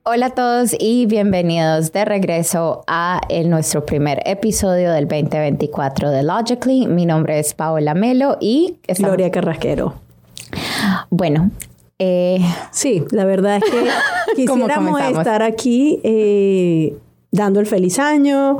Hola a todos y bienvenidos de regreso a nuestro primer episodio del 2024 de Logically. Mi nombre es Paola Melo y... Gloria Carrasquero. Bueno. Sí, la verdad es que quisiéramos estar aquí dando el feliz año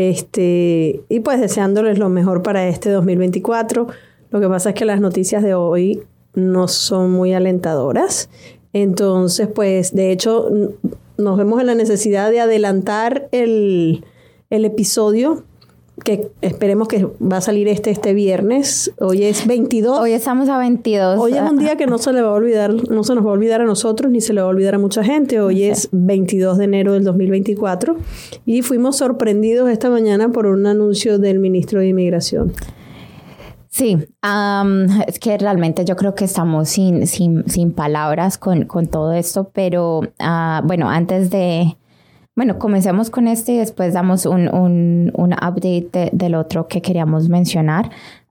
y pues deseándoles lo mejor para este 2024. Lo que pasa es que las noticias de hoy no son muy alentadoras. Entonces, pues, de hecho, nos vemos en la necesidad de adelantar el episodio, que esperemos que va a salir este viernes. Hoy es 22. Hoy estamos a 22. Hoy es un día que no se le va a olvidar, no se nos va a olvidar a nosotros, ni se le va a olvidar a mucha gente. Hoy es 22 de enero del 2024 y fuimos sorprendidos esta mañana por un anuncio del ministro de Inmigración. Sí, es que realmente yo creo que estamos sin palabras con todo esto, pero bueno, antes de... Bueno, comencemos con y después damos un update del otro que queríamos mencionar.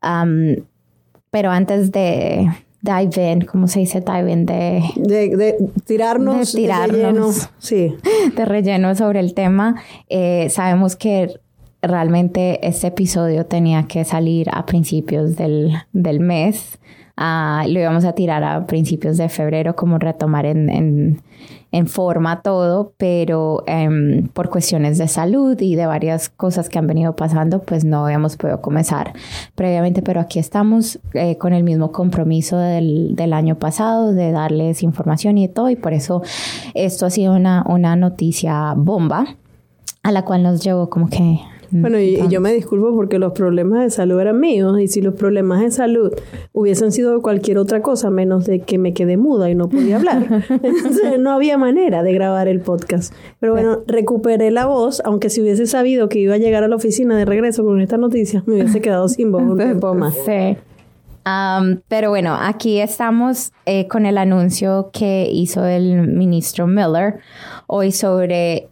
Pero antes de dive in, ¿cómo se dice dive in? De tirarnos de relleno. Sí. De relleno sobre el tema. Sabemos que realmente este episodio tenía que salir a principios del mes. Lo íbamos a tirar a principios de febrero, como retomar en forma todo, pero por cuestiones de salud y de varias cosas que han venido pasando, pues no habíamos podido comenzar previamente, pero aquí estamos con el mismo compromiso del año pasado de darles información y todo, y por eso esto ha sido una noticia bomba a la cual nos llevó como que... Bueno, y yo me disculpo porque los problemas de salud eran míos, y si los problemas de salud hubiesen sido cualquier otra cosa menos de que me quedé muda y no podía hablar, entonces no había manera de grabar el podcast. Pero bueno, recuperé la voz, aunque si hubiese sabido que iba a llegar a la oficina de regreso con esta noticia, me hubiese quedado sin voz un tiempo más. Sí. Pero bueno, aquí estamos con el anuncio que hizo el ministro Miller hoy sobre...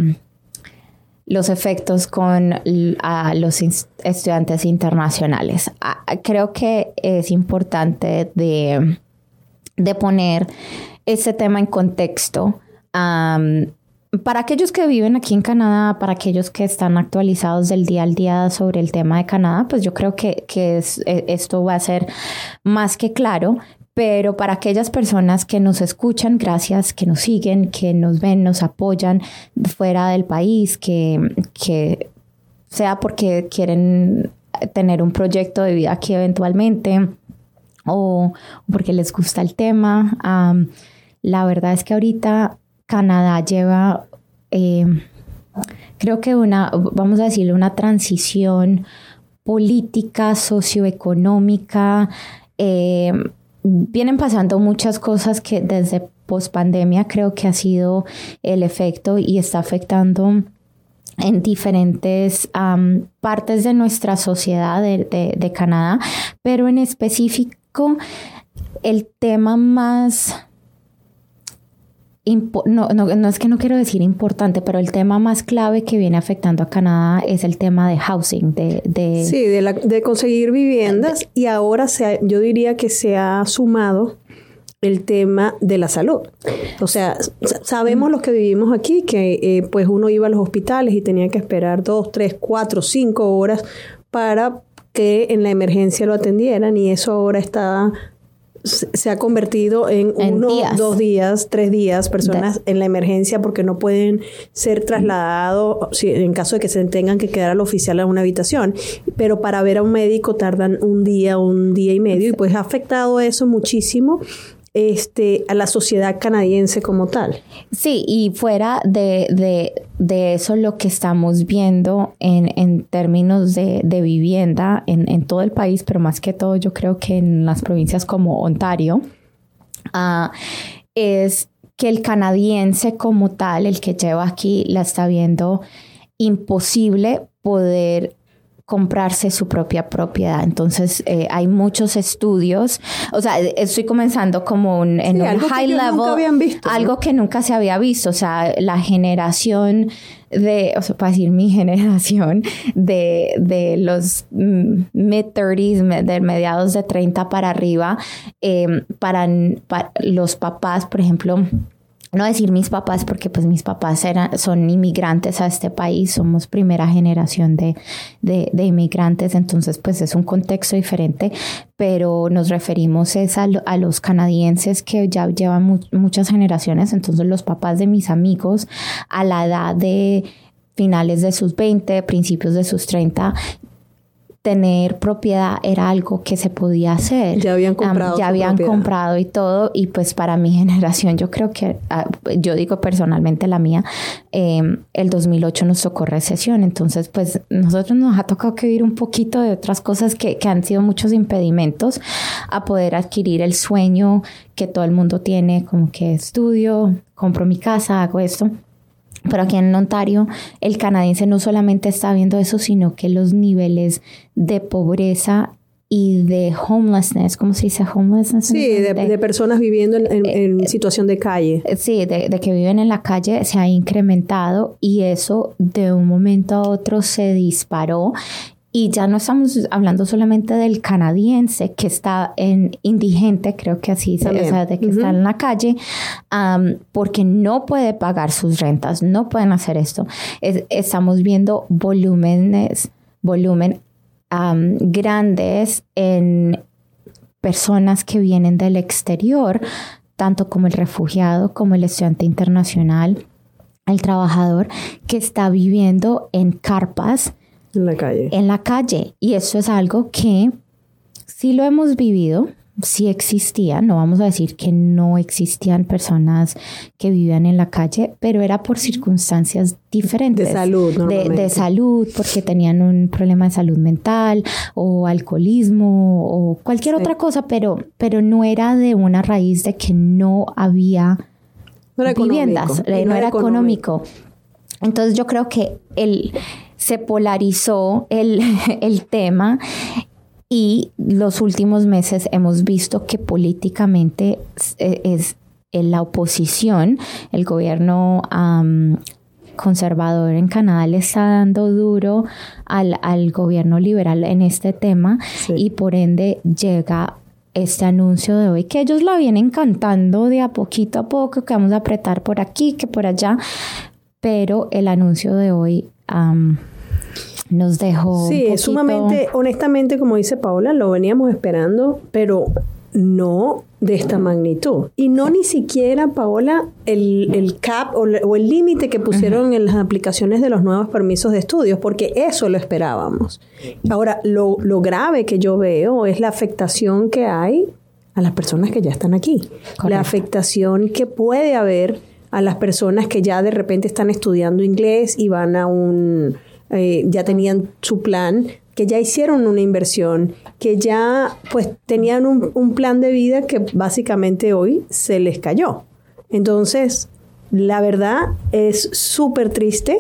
los efectos con los estudiantes internacionales. Creo que es importante de poner este tema en contexto. Para aquellos que viven aquí en Canadá, para aquellos que están actualizados del día al día sobre el tema de Canadá, pues yo creo que esto va a ser más que claro. Pero para aquellas personas que nos escuchan, gracias, que nos siguen, que nos ven, nos apoyan fuera del país, que sea porque quieren tener un proyecto de vida aquí eventualmente o porque les gusta el tema. La verdad es que ahorita Canadá lleva, creo que vamos a decirle, una transición política, socioeconómica. Vienen pasando muchas cosas que desde pospandemia creo que ha sido el efecto y está afectando en diferentes partes de nuestra sociedad de Canadá, pero en específico el tema más... No es que no quiero decir importante, pero el tema más clave que viene afectando a Canadá es el tema de housing, de conseguir viviendas, y ahora yo diría que se ha sumado el tema de la salud. O sea, sabemos los que vivimos aquí que pues uno iba a los hospitales y tenía que esperar 2, 3, 4, 5 horas para que en la emergencia lo atendieran, y eso ahora se ha convertido en 1, 2 días, 3 días, personas en la emergencia porque no pueden ser trasladados en caso de que se tengan que quedar al oficial a una habitación. Pero para ver a un médico tardan un día y medio, y pues ha afectado eso muchísimo a la sociedad canadiense como tal. Sí, y fuera de eso, lo que estamos viendo en términos de vivienda en todo el país, pero más que todo yo creo que en las provincias como Ontario, es que el canadiense como tal, el que lleva aquí, la está viendo imposible poder comprarse su propia propiedad. Entonces, hay muchos estudios. O sea, estoy comenzando como en un high level, algo que nunca se había visto. O sea, la generación para decir mi generación, de los mid-30s, de mediados de 30 para arriba, para los papás, por ejemplo, no decir mis papás, porque pues mis papás son inmigrantes a este país, somos primera generación de inmigrantes, entonces pues es un contexto diferente, pero nos referimos a los canadienses que ya llevan muchas generaciones, entonces los papás de mis amigos a la edad de finales de sus 20, principios de sus 30, tener propiedad era algo que se podía hacer. Ya habían comprado. Ya habían comprado y todo. Y pues para mi generación, yo creo que, yo digo personalmente la mía, el 2008 nos tocó recesión. Entonces, pues nosotros nos ha tocado que vivir un poquito de otras cosas que han sido muchos impedimentos a poder adquirir el sueño que todo el mundo tiene, como que estudio, compro mi casa, hago esto. Pero aquí en Ontario, el canadiense no solamente está viendo eso, sino que los niveles de pobreza y de homelessness, ¿cómo se dice homelessness? Sí, de personas viviendo en situación de calle. Sí, de que viven en la calle se ha incrementado y eso de un momento a otro se disparó. Y ya no estamos hablando solamente del canadiense que está indigente, creo que así, o sea, de que está en la calle, porque no puede pagar sus rentas, no pueden hacer esto. Estamos viendo volumen grandes en personas que vienen del exterior, tanto como el refugiado, como el estudiante internacional, el trabajador que está viviendo en carpas, en la calle. Y eso es algo que sí lo hemos vivido, sí existían, no vamos a decir que no existían personas que vivían en la calle, pero era por circunstancias diferentes. De salud, normalmente. De salud, porque tenían un problema de salud mental o alcoholismo o cualquier otra cosa, pero no era de una raíz de que no había viviendas, no era económico. Entonces yo creo que se polarizó el tema y los últimos meses hemos visto que políticamente es la oposición, el gobierno conservador en Canadá le está dando duro al gobierno liberal en este tema, sí. Y por ende llega este anuncio de hoy que ellos lo vienen cantando de a poquito a poco, que vamos a apretar por aquí, que por allá, pero el anuncio de hoy nos dejó sí, es sumamente, honestamente, como dice Paola, lo veníamos esperando, pero no de esta magnitud. Y no ni siquiera, Paola, el cap o el límite que pusieron en las aplicaciones de los nuevos permisos de estudios, porque eso lo esperábamos. Ahora, lo grave que yo veo es la afectación que hay a las personas que ya están aquí. Correcto. La afectación que puede haber a las personas que ya de repente están estudiando inglés y van a ya tenían su plan, que ya hicieron una inversión, que ya pues tenían un plan de vida que básicamente hoy se les cayó. Entonces, la verdad es súper triste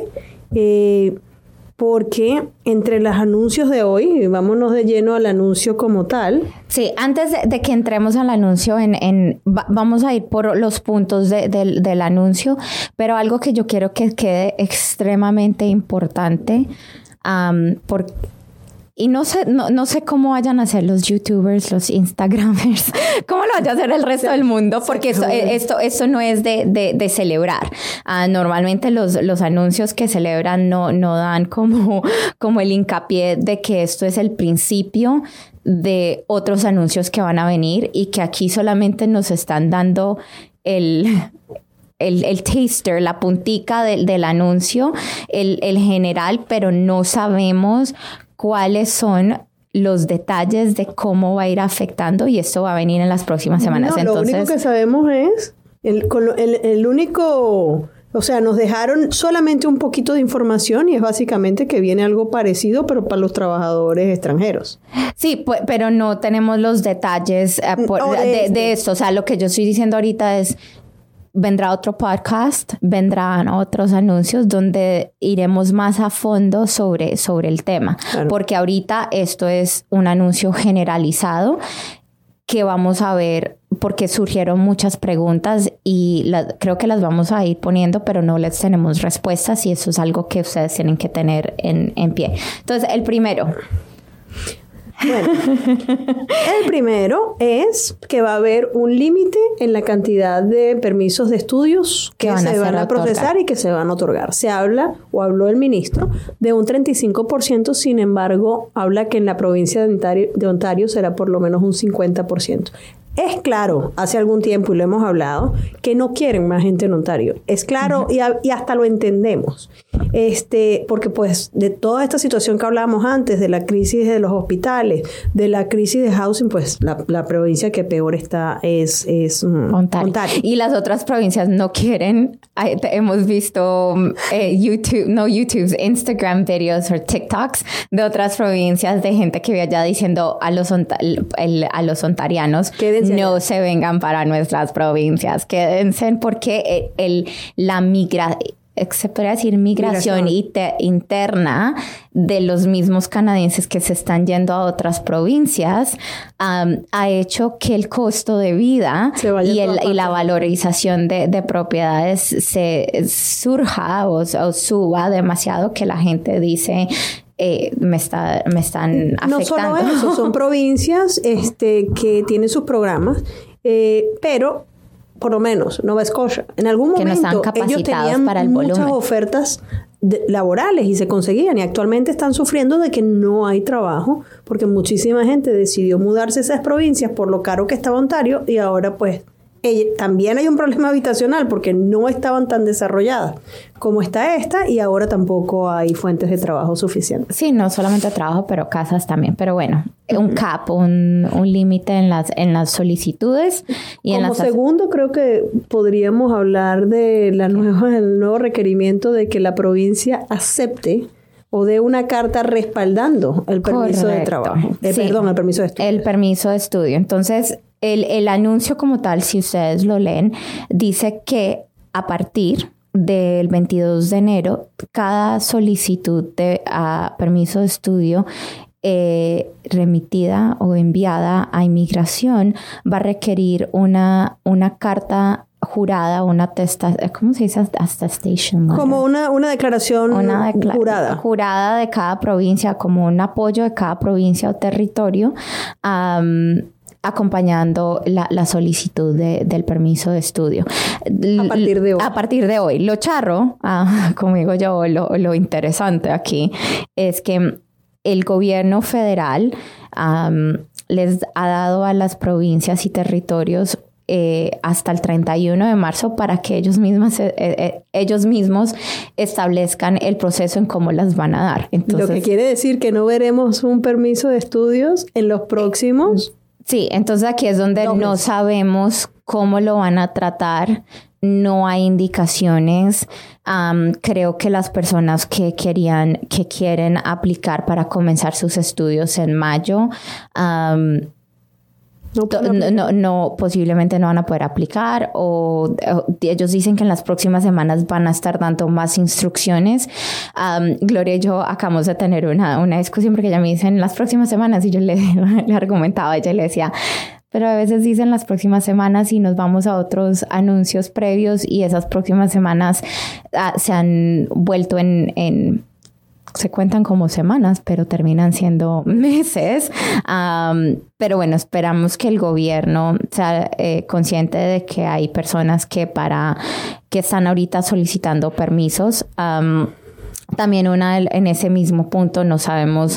porque entre los anuncios de hoy, vámonos de lleno al anuncio como tal. Sí, antes de que entremos al anuncio, vamos a ir por los puntos del anuncio, pero algo que yo quiero que quede extremadamente importante, y no sé cómo vayan a hacer los YouTubers, los Instagramers, cómo lo vaya a hacer el resto del mundo, porque esto no es de celebrar. Normalmente los anuncios que celebran no dan como el hincapié de que esto es el principio de otros anuncios que van a venir y que aquí solamente nos están dando el taster, la puntica del anuncio, el general, pero no sabemos cuáles son los detalles de cómo va a ir afectando y esto va a venir en las próximas semanas. No, entonces, lo único que sabemos es el único, o sea, nos dejaron solamente un poquito de información y es básicamente que viene algo parecido, pero para los trabajadores extranjeros. Sí, pero no tenemos los detalles de esto. O sea, lo que yo estoy diciendo ahorita es: vendrá otro podcast, vendrán otros anuncios donde iremos más a fondo sobre el tema. Claro. Porque ahorita esto es un anuncio generalizado que vamos a ver porque surgieron muchas preguntas y creo que las vamos a ir poniendo, pero no les tenemos respuestas y eso es algo que ustedes tienen que tener en pie. Entonces, el primero. Bueno, el primero es que va a haber un límite en la cantidad de permisos de estudios que se van a procesar y que se van a otorgar. Se habla, o habló el ministro, de un 35%, sin embargo, habla que en la provincia de Ontario será por lo menos un 50%. Es claro, hace algún tiempo, y lo hemos hablado, que no quieren más gente en Ontario. Es claro, y hasta lo entendemos. Porque pues de toda esta situación que hablábamos antes, de la crisis de los hospitales, de la crisis de housing, pues la provincia que peor está es Ontario. Y las otras provincias no quieren. Hemos visto Instagram videos o TikToks de otras provincias de gente que ve allá diciendo a los ontarianos, no se vengan para nuestras provincias, quédense, porque la se podría decir migración interna de los mismos canadienses que se están yendo a otras provincias ha hecho que el costo de vida y la valorización de propiedades se surja o suba demasiado, que la gente dice me están afectando. No solo eso, son provincias que tienen sus programas, pero por lo menos Nova Scotia, en algún momento no están capacitados ellos tenían para el muchas volumen. ofertas laborales y se conseguían, y actualmente están sufriendo de que no hay trabajo porque muchísima gente decidió mudarse a esas provincias por lo caro que estaba Ontario, y ahora pues también hay un problema habitacional porque no estaban tan desarrolladas como está esta, y ahora tampoco hay fuentes de trabajo suficientes. Sí, no solamente trabajo, pero casas también. Pero bueno, un cap, un límite en las solicitudes. Y como segundo, creo que podríamos hablar de el nuevo requerimiento de que la provincia acepte o dé una carta respaldando el permiso de trabajo. Perdón, el permiso de estudio. El permiso de estudio. Entonces, el anuncio como tal, si ustedes lo leen, dice que a partir del 22 de enero, cada solicitud de permiso de estudio remitida o enviada a inmigración va a requerir una carta jurada, ¿cómo se dice? Attestation letter. Como una declaración jurada. Jurada de cada provincia, como un apoyo de cada provincia o territorio, acompañando la solicitud del permiso de estudio. A partir de hoy. A partir de hoy. Lo charro, como digo yo, lo interesante aquí es que el gobierno federal les ha dado a las provincias y territorios hasta el 31 de marzo para que ellos mismos establezcan el proceso en cómo las van a dar. Entonces, lo que quiere decir que no veremos un permiso de estudios en los próximos... Sí, entonces aquí es donde no sabemos cómo lo van a tratar. No hay indicaciones. Creo que las personas que quieren aplicar para comenzar sus estudios en mayo, posiblemente no van a poder aplicar, o ellos dicen que en las próximas semanas van a estar dando más instrucciones. Gloria y yo acabamos de tener una discusión porque ella me dice en las próximas semanas, y yo le argumentaba, ella le decía, pero a veces dicen las próximas semanas y nos vamos a otros anuncios previos, y esas próximas semanas se han vuelto se cuentan como semanas, pero terminan siendo meses. Pero bueno, esperamos que el gobierno sea consciente de que hay personas que están ahorita solicitando permisos. También en ese mismo punto no sabemos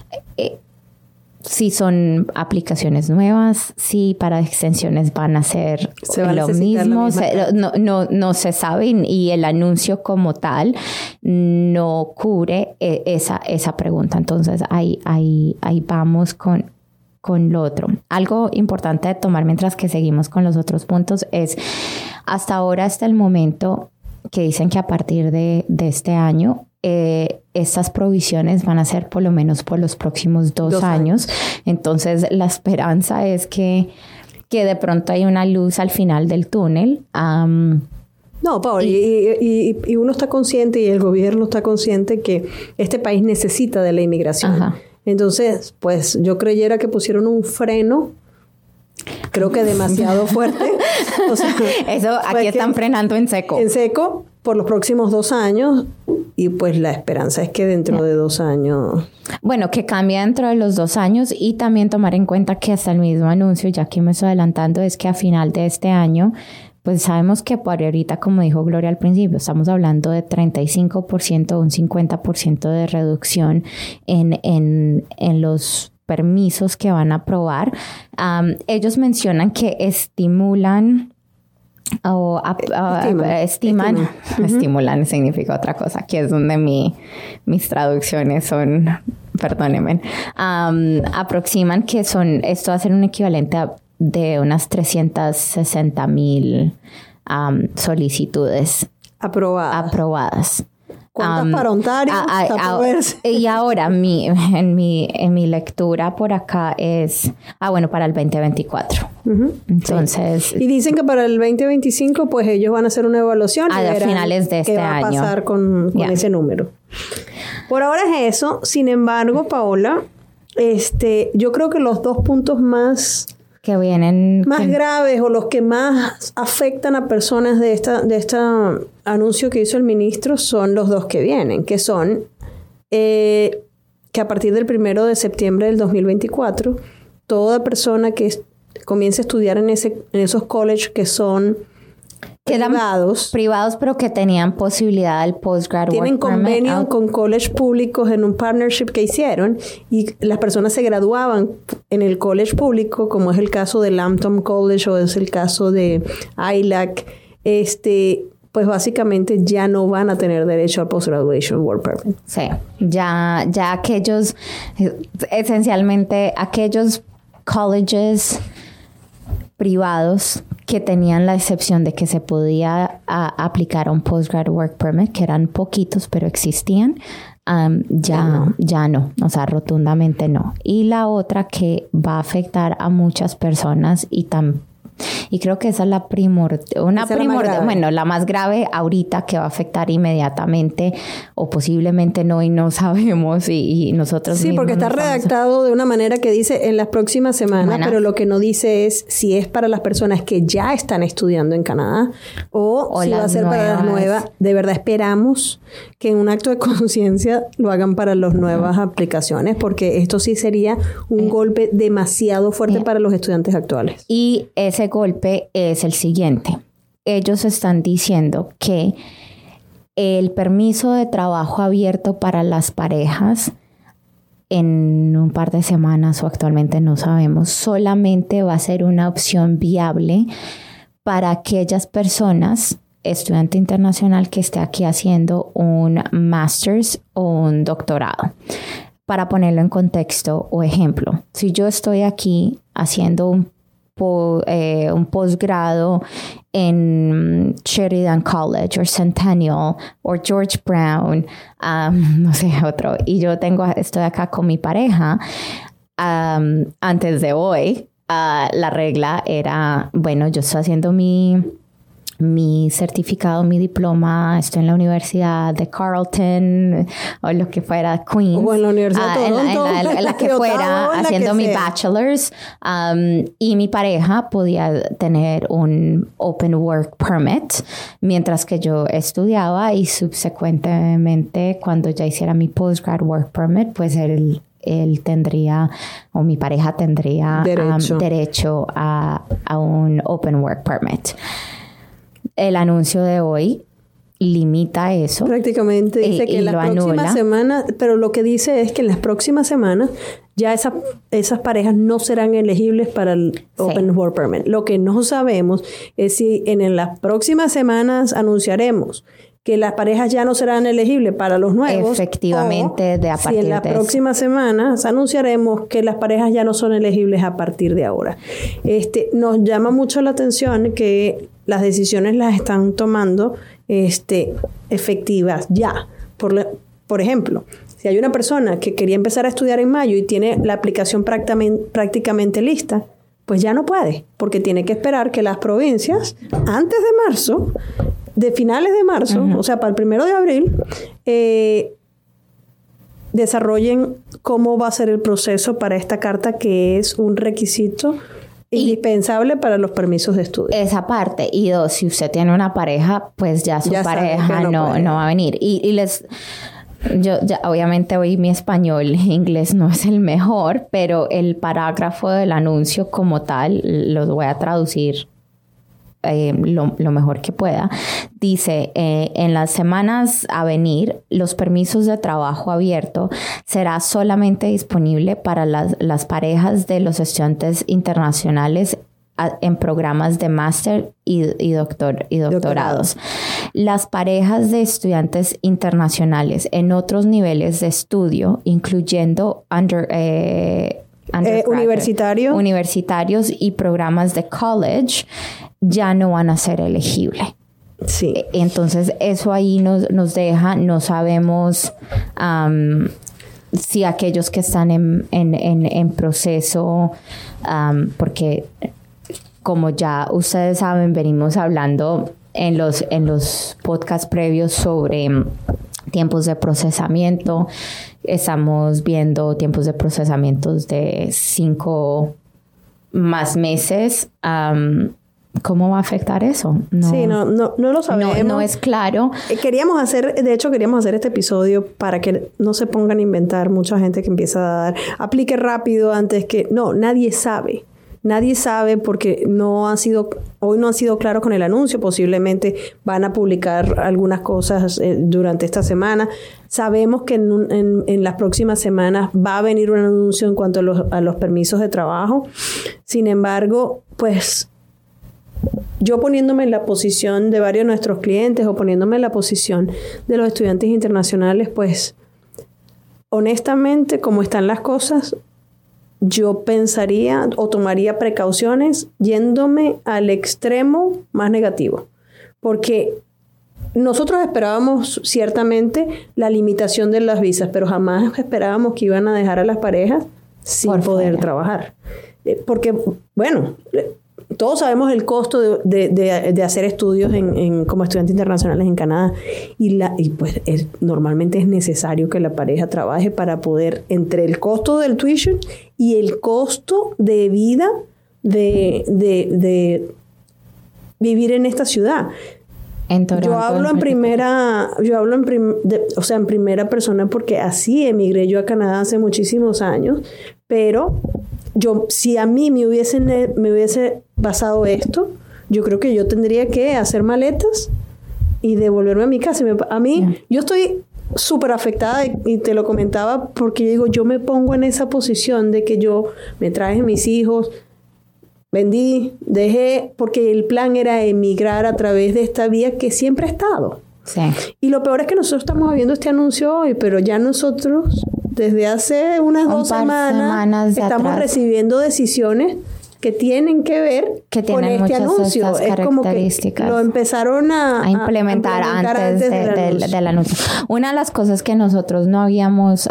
si son aplicaciones nuevas, si para extensiones van a ser lo mismo. No se sabe, y el anuncio como tal no cubre esa pregunta. Entonces ahí vamos con lo otro. Algo importante de tomar mientras que seguimos con los otros puntos es, hasta el momento que dicen que a partir de este año estas provisiones van a ser por lo menos por los próximos 2 años. Entonces la esperanza es que de pronto hay una luz al final del túnel. No, Paola, y uno está consciente, y el gobierno está consciente que este país necesita de la inmigración. Ajá. Entonces, pues yo creyera que pusieron un freno, creo que demasiado fuerte. O sea, eso aquí están frenando en seco. En seco por los próximos 2 años, y pues la esperanza es que dentro de 2 años... Bueno, que cambie dentro de los 2 años y también tomar en cuenta que hasta el mismo anuncio, ya que me estoy adelantando, es que a final de este año, pues sabemos que por ahorita, como dijo Gloria al principio, estamos hablando de 35% o un 50% de reducción en los permisos que van a aprobar. Ellos mencionan que estimulan o estimulan significa otra cosa, que es donde mis traducciones son, perdónenme, aproximan que esto va a ser un equivalente de unas 360,000 solicitudes aprobadas. ¿Cuántas para Ontario? Y ahora en mi lectura por acá es para el 2024. Entonces, sí. Y dicen que para el 2025 pues ellos van a hacer una evaluación a finales de este año. ¿Qué va a pasar con ese número? Por ahora es eso. Sin embargo, Paola, yo creo que los 2 puntos más que vienen más graves o los que más afectan a personas de este anuncio que hizo el ministro son los 2 que vienen, que son que a partir del 1 de septiembre del 2024 toda persona que comience a estudiar en esos colleges que son privados, pero que tenían posibilidad del postgrad tienen work permit. Convenio con colleges públicos en un partnership que hicieron y las personas se graduaban en el college público, como es el caso de Lambton College o es el caso de ILAC, pues básicamente ya no van a tener derecho al postgraduation work permit. Sí, ya aquellos, esencialmente aquellos colleges privados que tenían la excepción de que se podía aplicar un postgrad work permit, que eran poquitos, pero existían, ya no, o sea, rotundamente no. Y la otra que va a afectar a muchas personas y creo que esa es la la más grave ahorita, que va a afectar inmediatamente o posiblemente no, y no sabemos, y nosotros sí, porque está redactado de una manera que dice en las próximas semanas, pero lo que no dice es si es para las personas que ya están estudiando en Canadá o si va a ser para las nuevas. De verdad esperamos que en un acto de conciencia lo hagan para las nuevas aplicaciones, porque esto sí sería un golpe demasiado fuerte para los estudiantes actuales. Y ese golpe es el siguiente. Ellos están diciendo que el permiso de trabajo abierto para las parejas en un par de semanas o actualmente no sabemos, solamente va a ser una opción viable para aquellas personas, estudiante internacional que esté aquí haciendo un master's o un doctorado. Para ponerlo en contexto o ejemplo, si yo estoy aquí haciendo un posgrado en Sheridan College o Centennial o George Brown, no sé, otro, y yo estoy acá con mi pareja, antes de hoy, la regla era, yo estoy haciendo mi certificado, mi diploma, estoy en la Universidad de Carleton o lo que fuera, Queens. O en la Universidad de Toronto. En la que fuera, haciendo mi bachelor's. Y mi pareja podía tener un Open Work Permit mientras que yo estudiaba, y subsecuentemente cuando ya hiciera mi Postgrad Work Permit, pues él tendría, o mi pareja tendría derecho a un Open Work Permit. El anuncio de hoy limita eso. Prácticamente dice que en las próximas semanas, pero lo que dice es que en las próximas semanas ya esas parejas no serán elegibles para el Open Work Permit. Lo que no sabemos es si en las próximas semanas anunciaremos que las parejas ya no serán elegibles para los nuevos. Efectivamente, a partir de si en las próximas semanas anunciaremos que las parejas ya no son elegibles a partir de ahora. Nos llama mucho la atención que las decisiones las están tomando efectivas ya. Por ejemplo, si hay una persona que quería empezar a estudiar en mayo y tiene la aplicación prácticamente lista, pues ya no puede, porque tiene que esperar que las provincias, antes de marzo, de finales de marzo, o sea, para el 1 de abril, desarrollen cómo va a ser el proceso para esta carta, que es un requisito indispensable para los permisos de estudio. Esa parte. Y 2, si usted tiene una pareja, pues ya su pareja no va a venir. Obviamente hoy mi español, inglés no es el mejor, pero el parágrafo del anuncio como tal, los voy a traducir lo mejor que pueda. Dice, en las semanas a venir, los permisos de trabajo abierto será solamente disponible para las parejas de los estudiantes internacionales en programas de máster y doctorados. Las parejas de estudiantes internacionales en otros niveles de estudio, incluyendo universitarios y programas de college, ya no van a ser elegibles. Sí. Entonces, eso ahí nos deja, no sabemos si aquellos que están en proceso, porque como ya ustedes saben, venimos hablando en los podcasts previos sobre tiempos de procesamiento. Estamos viendo tiempos de procesamiento de 5 más meses. ¿Cómo va a afectar eso? Sí, no lo sabemos. No es claro. Queríamos hacer este episodio para que no se pongan a inventar mucha gente que empieza a dar, aplique rápido antes que... No, nadie sabe. Nadie sabe porque hoy no han sido claros con el anuncio. Posiblemente van a publicar algunas cosas durante esta semana. Sabemos que en las próximas semanas va a venir un anuncio en cuanto a los permisos de trabajo. Sin embargo, pues yo poniéndome en la posición de varios de nuestros clientes o poniéndome en la posición de los estudiantes internacionales, pues honestamente, como están las cosas, yo pensaría o tomaría precauciones yéndome al extremo más negativo. Porque nosotros esperábamos ciertamente la limitación de las visas, pero jamás esperábamos que iban a dejar a las parejas sin poder trabajar. Porque, bueno, todos sabemos el costo de hacer estudios como estudiantes internacionales en Canadá y pues normalmente es necesario que la pareja trabaje para poder, entre el costo del tuition y el costo de vida de vivir en esta ciudad. Yo hablo en primera persona porque así emigré yo a Canadá hace muchísimos años, pero si a mí me hubiese pasado esto, yo creo que yo tendría que hacer maletas y devolverme a mi casa. Yo estoy súper afectada y te lo comentaba porque yo me pongo en esa posición de que yo me traje mis hijos, vendí, dejé, porque el plan era emigrar a través de esta vía que siempre ha estado. Sí. Y lo peor es que nosotros estamos viendo este anuncio hoy, pero ya nosotros desde hace unas 2 semanas estamos recibiendo decisiones que tienen que ver con este anuncio. Es como que lo empezaron a implementar antes del anuncio. Una de las cosas que nosotros no habíamos,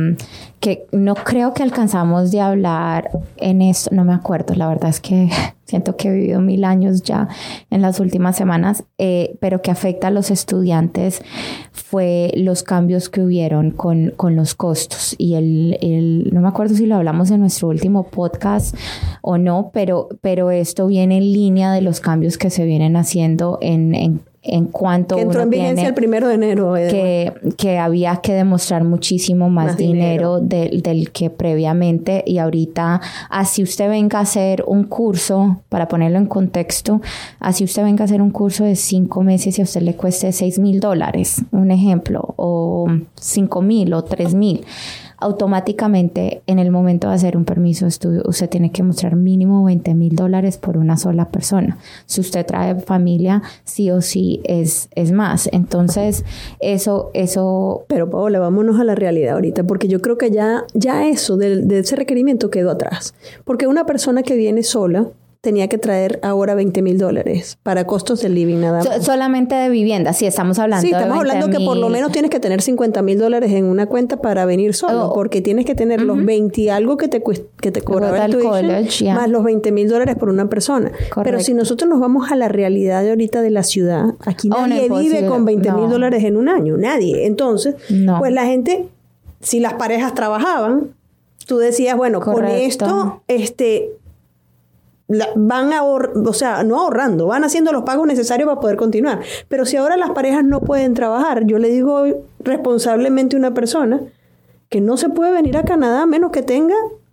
que no creo que alcanzamos de hablar en esto, no me acuerdo, la verdad es que siento que he vivido 1000 años ya en las últimas semanas, pero que afecta a los estudiantes fue los cambios que hubieron con los costos. Y no me acuerdo si lo hablamos en nuestro último podcast o no, pero esto viene en línea de los cambios que se vienen haciendo en cuanto que entró en vigencia el 1 de enero. Que había que demostrar muchísimo más dinero del que previamente, y ahorita, así usted venga a hacer un curso, para ponerlo en contexto, así usted venga a hacer un curso de 5 meses y a usted le cueste $6,000, un ejemplo, o 5,000 o 3,000, automáticamente en el momento de hacer un permiso de estudio usted tiene que mostrar mínimo $20,000 por una sola persona. Si usted trae familia, sí o sí es más. Entonces eso. Pero Paola, vámonos a la realidad ahorita, porque yo creo que ya eso de ese requerimiento quedó atrás. Porque una persona que viene sola tenía que traer ahora $20,000 para costos de living nada más. Solamente de vivienda, sí, estamos hablando de estamos hablando que por lo menos tienes que tener $50,000 en una cuenta para venir solo, porque tienes que tener los 20 y algo que te cobraba el tuition, más los $20,000 por una persona. Correcto. Pero si nosotros nos vamos a la realidad de ahorita de la ciudad, aquí nadie vive con $20,000 en un año, nadie. Entonces, pues la gente, si las parejas trabajaban, tú decías, bueno, correcto, con esto, van no ahorrando, van haciendo los pagos necesarios para poder continuar. Pero si ahora las parejas no pueden trabajar, yo le digo responsablemente a una persona que no se puede venir a Canadá a menos que tenga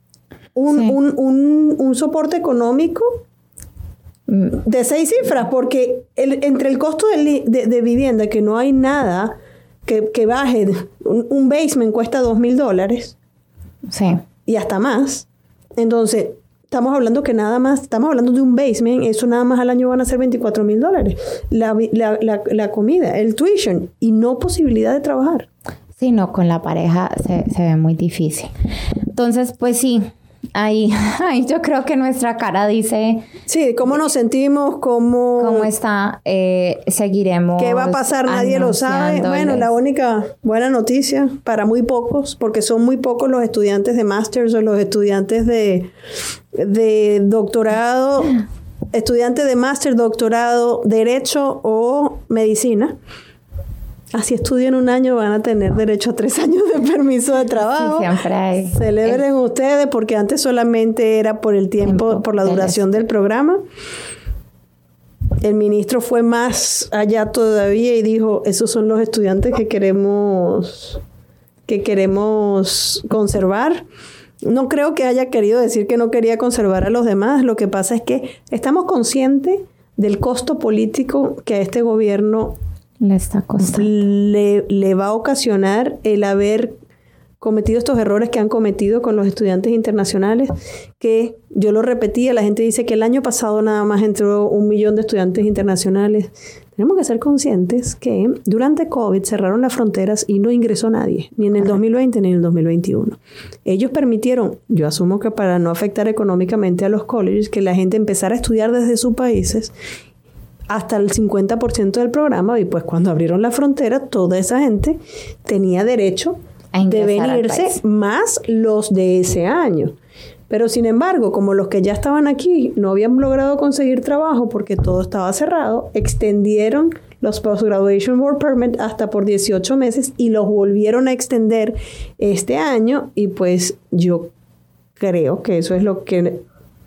un soporte económico de 6 cifras, porque entre el costo de vivienda, que no hay nada que baje, un basement cuesta $2,000 sí, y hasta más. Entonces, estamos hablando de un basement, eso nada más al año van a ser $24,000. La comida, el tuition, y no posibilidad de trabajar. Sí, no, con la pareja se ve muy difícil. Entonces, pues sí, ahí yo creo que nuestra cara dice... Sí, cómo nos sentimos, cómo está, seguiremos... ¿Qué va a pasar? Nadie lo sabe. Bueno, la única buena noticia para muy pocos, porque son muy pocos los estudiantes de máster o los estudiantes de doctorado, estudiantes de máster, doctorado, derecho o medicina. Así estudien un año, van a tener derecho a 3 años de permiso de trabajo. Sí, siempre hay. Celebren ustedes, porque antes solamente era por el tiempo, por la duración del programa. El ministro fue más allá todavía y dijo, esos son los estudiantes que queremos conservar. No creo que haya querido decir que no quería conservar a los demás. Lo que pasa es que estamos conscientes del costo político que a este gobierno le está costando. Le va a ocasionar el haber cometido estos errores que han cometido con los estudiantes internacionales, que yo lo repetía, la gente dice que el año pasado nada más entró 1 millón de estudiantes internacionales. Tenemos que ser conscientes que durante COVID cerraron las fronteras y no ingresó nadie, ni en el 2020 ni en el 2021. Ellos permitieron, yo asumo que para no afectar económicamente a los colleges, que la gente empezara a estudiar desde sus países hasta el 50% del programa, y pues cuando abrieron la frontera, toda esa gente tenía derecho de venirse, más los de ese año. Pero sin embargo, como los que ya estaban aquí no habían logrado conseguir trabajo porque todo estaba cerrado, extendieron los Post-Graduation Work Permit hasta por 18 meses y los volvieron a extender este año, y pues yo creo que eso es lo que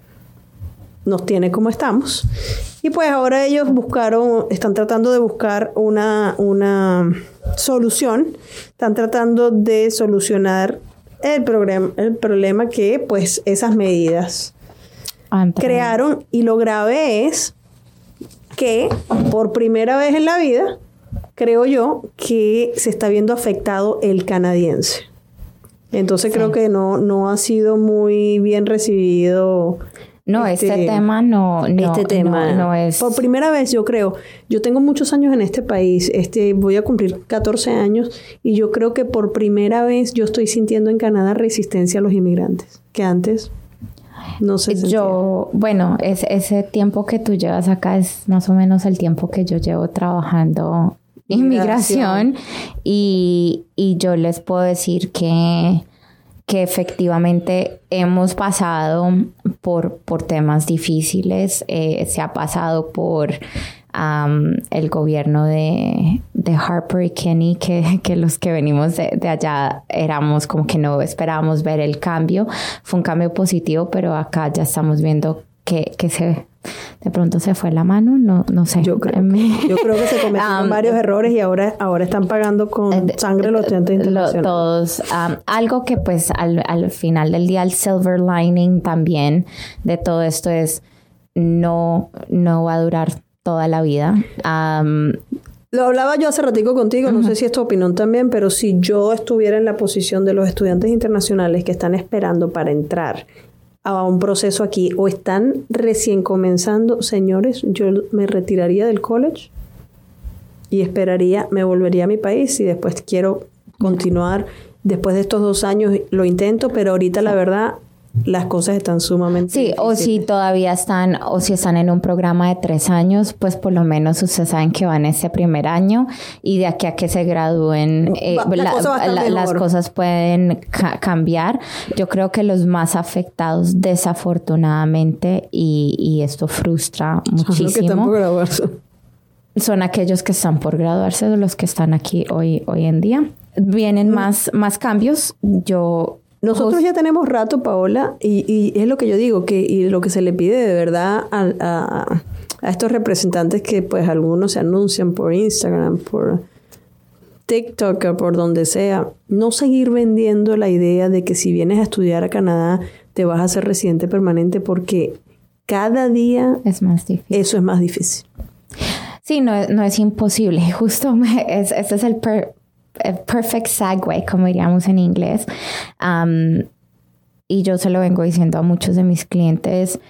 nos tiene como estamos. Y pues ahora ellos están tratando de buscar una solución, están tratando de solucionar el problema que pues esas medidas crearon. Y lo grave es que por primera vez en la vida, creo yo, que se está viendo afectado el canadiense. Entonces creo que no ha sido muy bien recibido. No, este tema no es... Por primera vez, yo creo. Yo tengo muchos años en este país. Voy a cumplir 14 años. Y yo creo que por primera vez yo estoy sintiendo en Canadá resistencia a los inmigrantes. Que antes no se sentía. Ese tiempo que tú llevas acá es más o menos el tiempo que yo llevo trabajando inmigración. Y yo les puedo decir que efectivamente hemos pasado por temas difíciles. Se ha pasado por el gobierno de Harper y Kenney, que los que venimos de allá éramos como que no esperábamos ver el cambio. Fue un cambio positivo, pero acá ya estamos viendo que de pronto se fue la mano, no sé. Yo creo que se cometieron varios errores y ahora están pagando con sangre los estudiantes internacionales. Todos. Algo que pues al final del día, el silver lining también de todo esto es no va a durar toda la vida. Lo hablaba yo hace ratico contigo, no sé si es tu opinión también, pero si yo estuviera en la posición de los estudiantes internacionales que están esperando para entrar a un proceso aquí o están recién comenzando, señores, yo me retiraría del college y me volvería a mi país, y después quiero continuar. Después de estos 2 años lo intento, pero ahorita la verdad las cosas están sumamente difíciles. O si todavía están en un programa de 3 años, pues por lo menos ustedes saben que van ese primer año, y de aquí a que se gradúen las cosas pueden cambiar. Yo creo que los más afectados, desafortunadamente, y esto frustra muchísimo, que están por graduarse, son aquellos que están por graduarse, de los que están aquí hoy en día. Vienen más cambios. Yo nosotros ya tenemos rato, Paola, y es lo que yo digo, y lo que se le pide de verdad a estos representantes que pues algunos se anuncian por Instagram, por TikTok o por donde sea, no seguir vendiendo la idea de que si vienes a estudiar a Canadá te vas a hacer residente permanente, porque cada día es más difícil. Eso es más difícil. Sí, no es imposible. Justo este es el perfect segue, como diríamos en inglés. Y yo se lo vengo diciendo a muchos de mis clientes,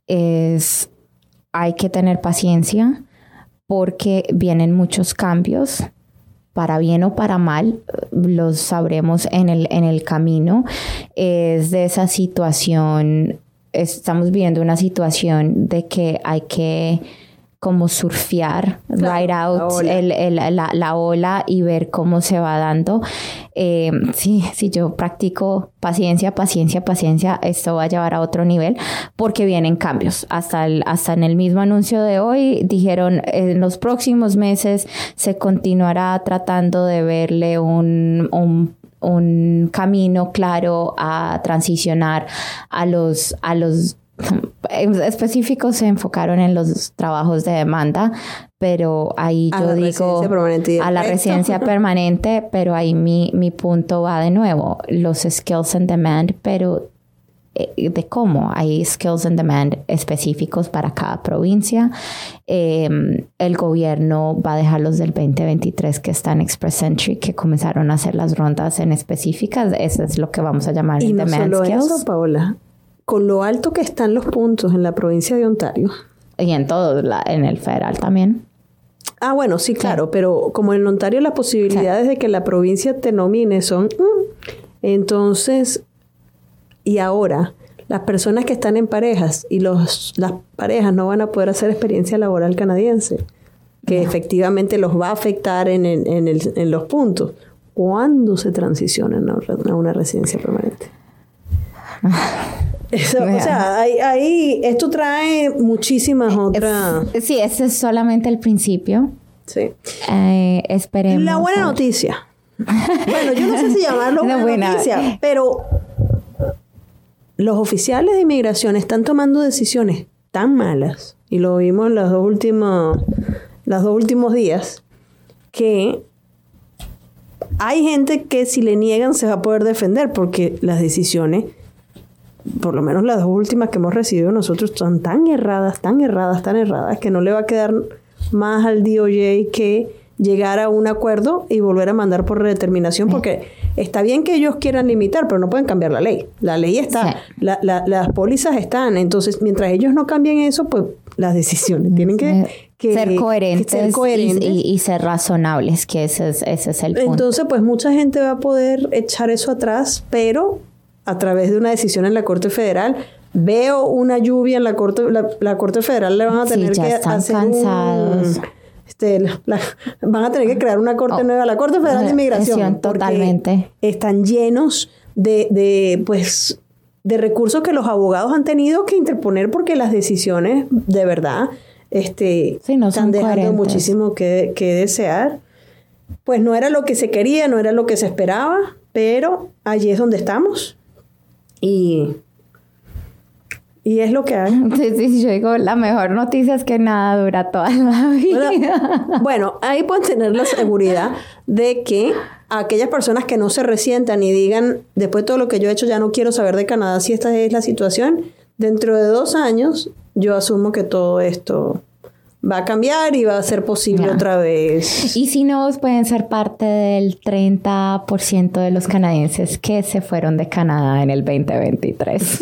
hay que tener paciencia porque vienen muchos cambios, para bien o para mal, los sabremos en el camino. Es de esa situación, estamos viviendo una situación de que hay que como surfear, ride out la ola y ver cómo se va dando. Si yo practico paciencia, esto va a llevar a otro nivel porque vienen cambios. Hasta en el mismo anuncio de hoy dijeron en los próximos meses se continuará tratando de verle un camino claro a transicionar a los específicos. Se enfocaron en los trabajos de demanda, pero ahí yo digo a la residencia permanente, pero ahí mi punto va de nuevo, los skills and demand, pero de cómo hay skills and demand específicos para cada provincia. El gobierno va a dejar los del 2023 que están Express Entry, que comenzaron a hacer las rondas en específicas. Eso es lo que vamos a llamar y no demand solo skills. Eso, Paola, con lo alto que están los puntos en la provincia de Ontario. Y en todo, en el federal también. Ah, bueno, sí, claro, pero como en Ontario las posibilidades de que la provincia te nomine son... entonces, y ahora, las personas que están en parejas y las parejas no van a poder hacer experiencia laboral canadiense, que efectivamente los va a afectar en los puntos. ¿Cuándo se transicionan a una residencia permanente? Eso, o sea, ahí esto trae muchísimas otras... Sí, ese es solamente el principio. Sí. Esperemos. La buena noticia. Bueno, yo no sé si llamarlo buena noticia, pero los oficiales de inmigración están tomando decisiones tan malas, y lo vimos en los dos últimos días, que hay gente que si le niegan se va a poder defender, porque las decisiones, por lo menos las dos últimas que hemos recibido nosotros, son tan erradas, que no le va a quedar más al DOJ que llegar a un acuerdo y volver a mandar por redeterminación, porque está bien que ellos quieran limitar, pero no pueden cambiar la ley. La ley está, las pólizas están, entonces mientras ellos no cambien eso, pues las decisiones tienen que ser coherentes, y ser razonables, que ese es el punto. Entonces, pues mucha gente va a poder echar eso atrás, pero a través de una decisión en la Corte Federal. Veo una lluvia en la Corte Federal, le van a tener que hacer cansados. Van a tener que crear una corte nueva, la Corte Federal de Inmigración, totalmente. Están llenos de recursos que los abogados han tenido que interponer, porque las decisiones de verdad no están dejando coherentes. muchísimo que desear. Pues no era lo que se quería, no era lo que se esperaba, pero allí es donde estamos y es lo que hay. Sí, yo digo, la mejor noticia es que nada dura toda la vida. Bueno, ahí pueden tener la seguridad de que aquellas personas que no se resientan y digan, después de todo lo que yo he hecho, ya no quiero saber de Canadá si esta es la situación, dentro de 2 años, yo asumo que todo esto va a cambiar y va a ser posible otra vez. Y si no, pueden ser parte del 30% de los canadienses que se fueron de Canadá en el 2023.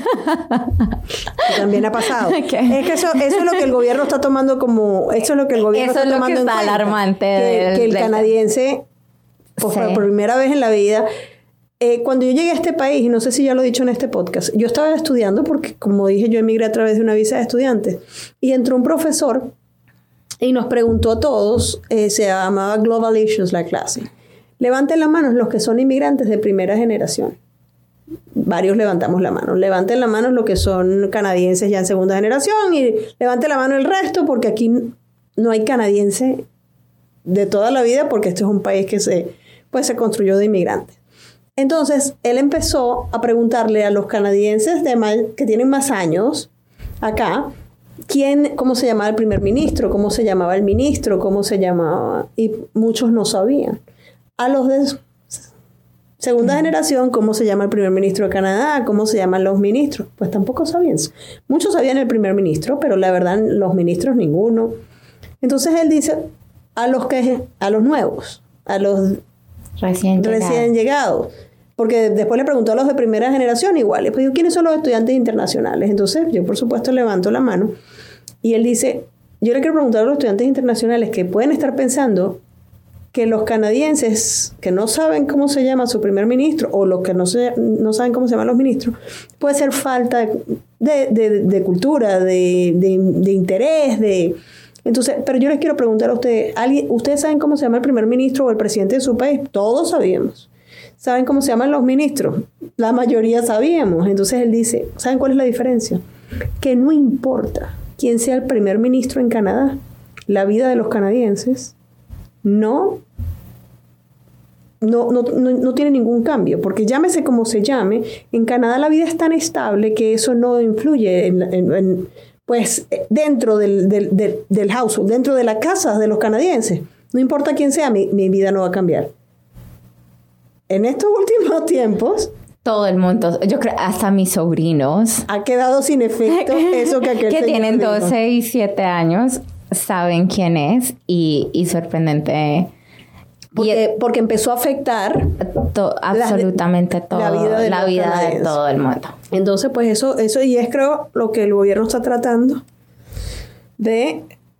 También ha pasado. Okay. Es que eso es lo que el gobierno está tomando como... Eso es lo que el gobierno está tomando en cuenta. Alarmante. Que el canadiense, pues, por primera vez en la vida... cuando yo llegué a este país, y no sé si ya lo he dicho en este podcast, yo estaba estudiando porque, como dije, yo emigré a través de una visa de estudiante. Y entró un profesor y nos preguntó a todos, se llamaba Global Issues la clase. Levanten la mano los que son inmigrantes de primera generación. Varios levantamos la mano. Levanten la mano los que son canadienses ya en segunda generación, y levanten la mano el resto, porque aquí no hay canadiense de toda la vida, porque este es un país que se construyó de inmigrantes. Entonces, él empezó a preguntarle a los canadienses que tienen más años acá, cómo se llamaba el primer ministro, cómo se llamaba el ministro, cómo se llamaba, y muchos no sabían. A los de segunda generación, cómo se llama el primer ministro de Canadá, cómo se llaman los ministros, pues tampoco sabían. Muchos sabían el primer ministro, pero la verdad los ministros ninguno. Entonces él dice a los nuevos, a los recién llegados. Porque después le preguntó a los de primera generación igual. Le dijo, ¿quiénes son los estudiantes internacionales? Entonces yo, por supuesto, levanto la mano. Y él dice, yo le quiero preguntar a los estudiantes internacionales que pueden estar pensando que los canadienses que no saben cómo se llama su primer ministro o los que no saben cómo se llaman los ministros, puede ser falta de cultura, de interés, Entonces, pero yo les quiero preguntar a ustedes, ¿ustedes saben cómo se llama el primer ministro o el presidente de su país? Todos sabíamos. ¿Saben cómo se llaman los ministros? La mayoría sabíamos. Entonces él dice, ¿saben cuál es la diferencia? Que no importa quién sea el primer ministro en Canadá, la vida de los canadienses no tiene ningún cambio, porque llámese como se llame, en Canadá la vida es tan estable que eso no influye pues dentro del household, dentro de la casa de los canadienses. No importa quién sea, mi vida no va a cambiar. En estos últimos tiempos, todo el mundo, yo creo, hasta mis sobrinos, ha quedado sin efecto eso que aquel que señor tienen dijo. 12 y 7 años, saben quién es y sorprendente. Porque empezó a afectar absolutamente todo, la vida de todo el mundo. Entonces, pues eso y es creo lo que el gobierno está tratando de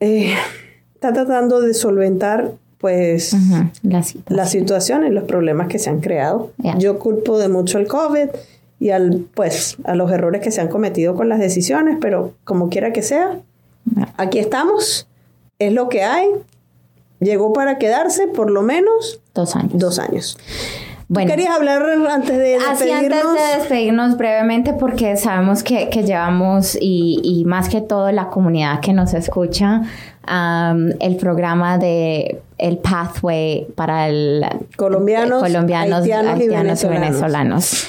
solventar pues la situación y los problemas que se han creado. Yeah. Yo culpo de mucho el COVID y a los errores que se han cometido con las decisiones, pero como quiera que sea, aquí estamos, es lo que hay, llegó para quedarse por lo menos 2 años. 2 años. Bueno, ¿Querías hablar antes de despedirnos? Así antes de despedirnos brevemente, porque sabemos que llevamos, y más que todo la comunidad que nos escucha, el programa de el Pathway para colombianos, haitianos y venezolanos.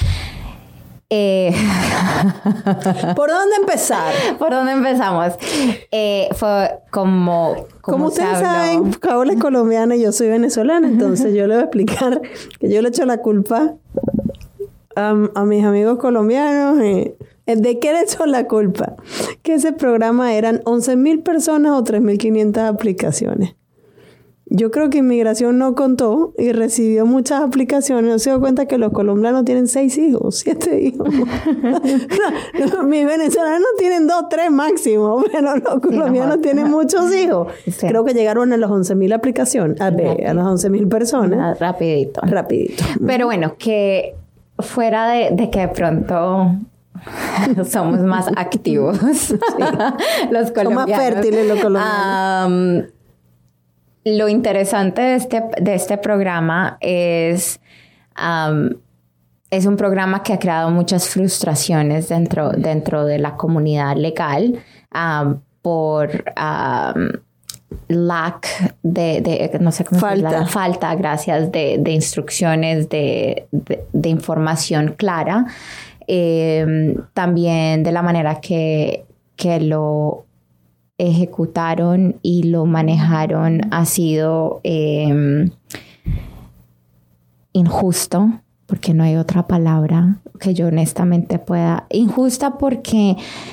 ¿Por dónde empezar? ¿Por dónde empezamos? Fue como ustedes saben, Paola es colombiana y yo soy venezolana, entonces yo le voy a explicar que yo le echo la culpa a mis amigos colombianos. ¿De qué le echo la culpa? Que ese programa eran 11,000 personas o 3,500 aplicaciones. Yo creo que Inmigración no contó y recibió muchas aplicaciones. No se dio cuenta que los colombianos tienen 6 hijos, 7 hijos. No, mis venezolanos tienen 2, 3 máximo, pero los colombianos tienen muchos hijos. Sí. Creo que llegaron a las 11,000 aplicaciones, a las 11,000 personas. Rapidito. Pero bueno, que fuera de que de pronto somos más activos. Sí. Los colombianos. Son más fértiles los colombianos. Lo interesante de este programa es un programa que ha creado muchas frustraciones dentro de la comunidad legal por lack de no sé cómo falta, gracias, de instrucciones, de información clara. También de la manera que lo ejecutaron y lo manejaron ha sido injusto, porque no hay otra palabra que yo honestamente pueda. Injusta porque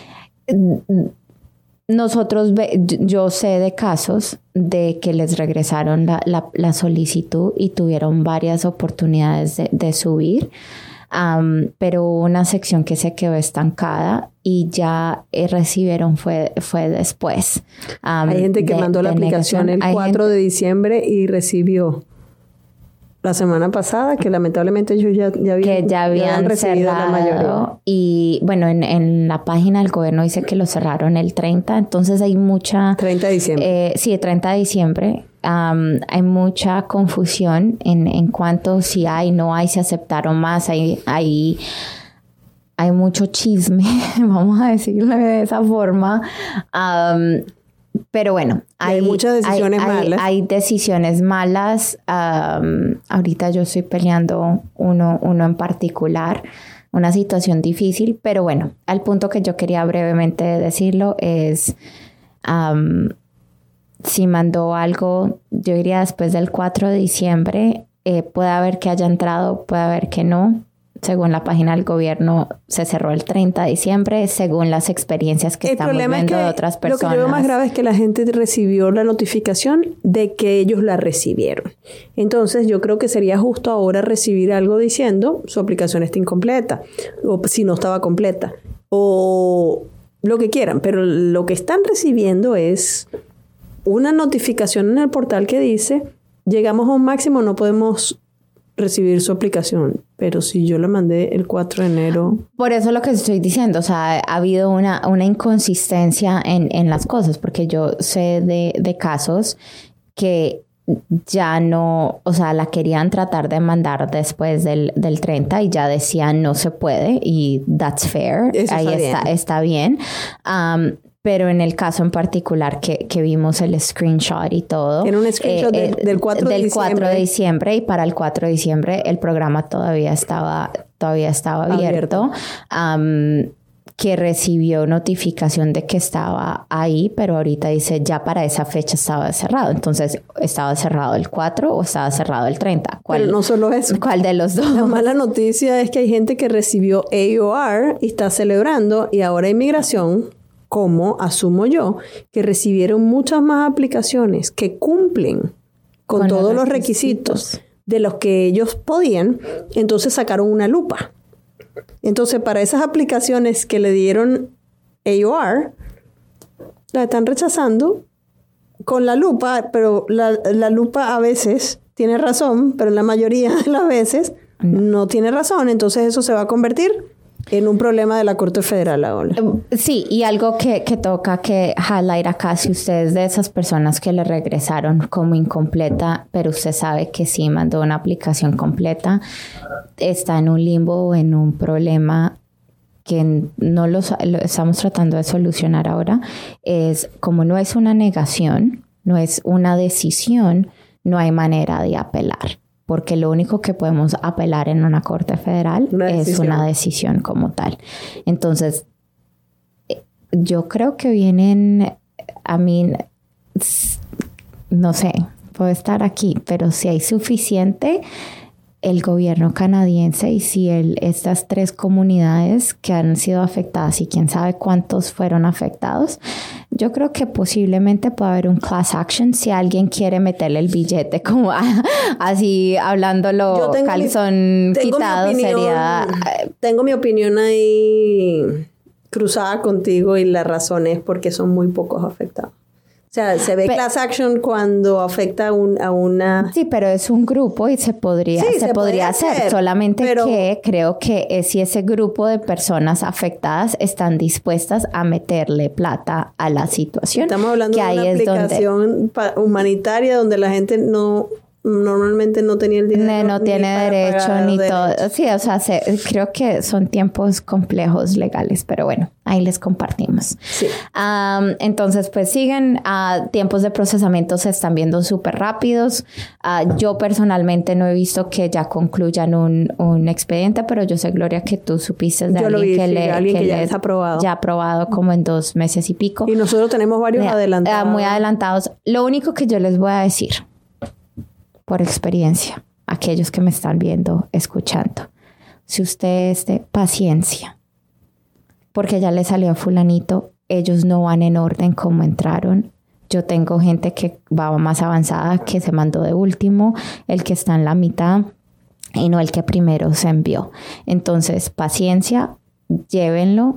yo sé de casos de que les regresaron la solicitud y tuvieron varias oportunidades de subir. Pero hubo una sección que se quedó estancada y ya recibieron fue después. Hay gente que mandó la aplicación el 4 de diciembre y recibió la semana pasada, que lamentablemente ellos ya habían recibido la mayoría. Y bueno, en la página del gobierno dice que lo cerraron el 30, entonces hay mucha... 30 de diciembre. Sí, el 30 de diciembre. Hay mucha confusión en cuanto si hay, no hay, si aceptaron más, hay mucho chisme, vamos a decirlo de esa forma. Pero bueno, hay muchas decisiones malas. Hay decisiones malas. Ahorita yo estoy peleando uno en particular, una situación difícil, pero bueno, al punto que yo quería brevemente decirlo es, si mandó algo, yo diría después del 4 de diciembre, puede haber que haya entrado, puede haber que no. Según la página del gobierno, se cerró el 30 de diciembre, según las experiencias que estamos viendo de otras personas. Lo que yo veo más grave es que la gente recibió la notificación de que ellos la recibieron. Entonces, yo creo que sería justo ahora recibir algo diciendo su aplicación está incompleta, o si no estaba completa, o lo que quieran. Pero lo que están recibiendo es una notificación en el portal que dice, llegamos a un máximo, no podemos recibir su aplicación, pero si yo la mandé el 4 de enero... Por eso lo que estoy diciendo, o sea, ha habido una inconsistencia en las cosas, porque yo sé de casos que ya no, o sea, la querían tratar de mandar después del 30 y ya decían no se puede y that's fair, eso ahí está bien. Pero en el caso en particular que vimos el screenshot y todo. Era un screenshot del 4 de diciembre. 4 de diciembre, y para el 4 de diciembre el programa todavía estaba abierto. Que recibió notificación de que estaba ahí, pero ahorita dice ya para esa fecha estaba cerrado. Entonces, ¿estaba cerrado el 4 o estaba cerrado el 30? Pero no solo eso. ¿Cuál de los dos? La mala noticia es que hay gente que recibió AOR y está celebrando, y ahora inmigración, como asumo yo, que recibieron muchas más aplicaciones que cumplen con todos los requisitos de los que ellos podían, entonces sacaron una lupa. Entonces, para esas aplicaciones que le dieron AOR, la están rechazando con la lupa, pero la lupa a veces tiene razón, pero en la mayoría de las veces no tiene razón. Entonces, eso se va a convertir en un problema de la Corte Federal ahora. Sí, y algo que toca que highlight acá, si usted es de esas personas que le regresaron como incompleta, pero usted sabe que sí mandó una aplicación completa, está en un limbo o en un problema que no lo estamos tratando de solucionar ahora, es como no es una negación, no es una decisión, no hay manera de apelar. Porque lo único que podemos apelar en una corte federal es una decisión como tal. Entonces, yo creo que vienen, no sé, puedo estar aquí, pero si hay suficiente, el gobierno canadiense y si estas 3 comunidades que han sido afectadas y quién sabe cuántos fueron afectados, yo creo que posiblemente puede haber un class action si alguien quiere meterle el billete como así hablándolo calzón quitado. Tengo mi opinión ahí cruzada contigo y la razón es porque son muy pocos afectados. O sea, se ve class action cuando afecta a una... Sí, pero es un grupo y se podría hacer. Solamente que creo que si ese grupo de personas afectadas están dispuestas a meterle plata a la situación. Estamos hablando de una aplicación humanitaria donde la gente normalmente no tenía el dinero. No tiene derecho ni todo. Sí, o sea, creo que son tiempos complejos legales, pero bueno, ahí les compartimos. Sí. Entonces, pues siguen. Tiempos de procesamiento se están viendo súper rápidos. Yo personalmente no he visto que ya concluyan un expediente, pero yo sé, Gloria, que tú supiste de alguien que ya es aprobado. Ya aprobado como en 2 meses y pico. Y nosotros tenemos varios adelantados. Muy adelantados. Lo único que yo les voy a decir, por experiencia, aquellos que me están viendo, escuchando, si usted es de paciencia, porque ya le salió a fulanito, ellos no van en orden como entraron. Yo tengo gente que va más avanzada, que se mandó de último, el que está en la mitad y no el que primero se envió. Entonces, paciencia, llévenlo.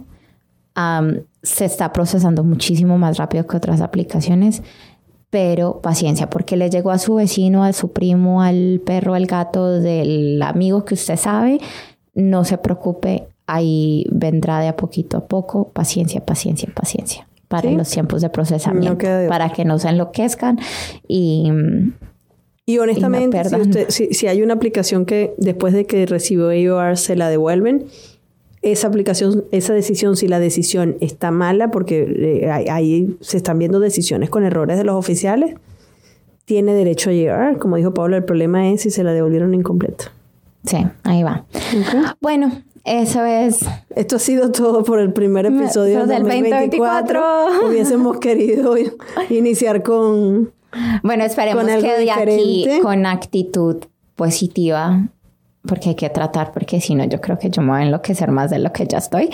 Se está procesando muchísimo más rápido que otras aplicaciones, pero paciencia, porque le llegó a su vecino, a su primo, al perro, al gato, del amigo que usted sabe. No se preocupe, ahí vendrá de a poco. Paciencia para los tiempos de procesamiento, para que no se enloquezcan y honestamente, y no si hay una aplicación que después de que recibió AOR se la devuelven, esa aplicación, esa decisión, si la decisión está mala, porque ahí se están viendo decisiones con errores de los oficiales, tiene derecho a llegar. Como dijo Paula, el problema es si se la devolvieron incompleta. Sí, ahí va. Okay. Bueno, eso es... Esto ha sido todo por el primer episodio del 2024. Hubiésemos querido iniciar con... Bueno, esperemos que de aquí con actitud positiva, porque hay que tratar, porque si no yo creo que yo me voy a enloquecer más de lo que ya estoy.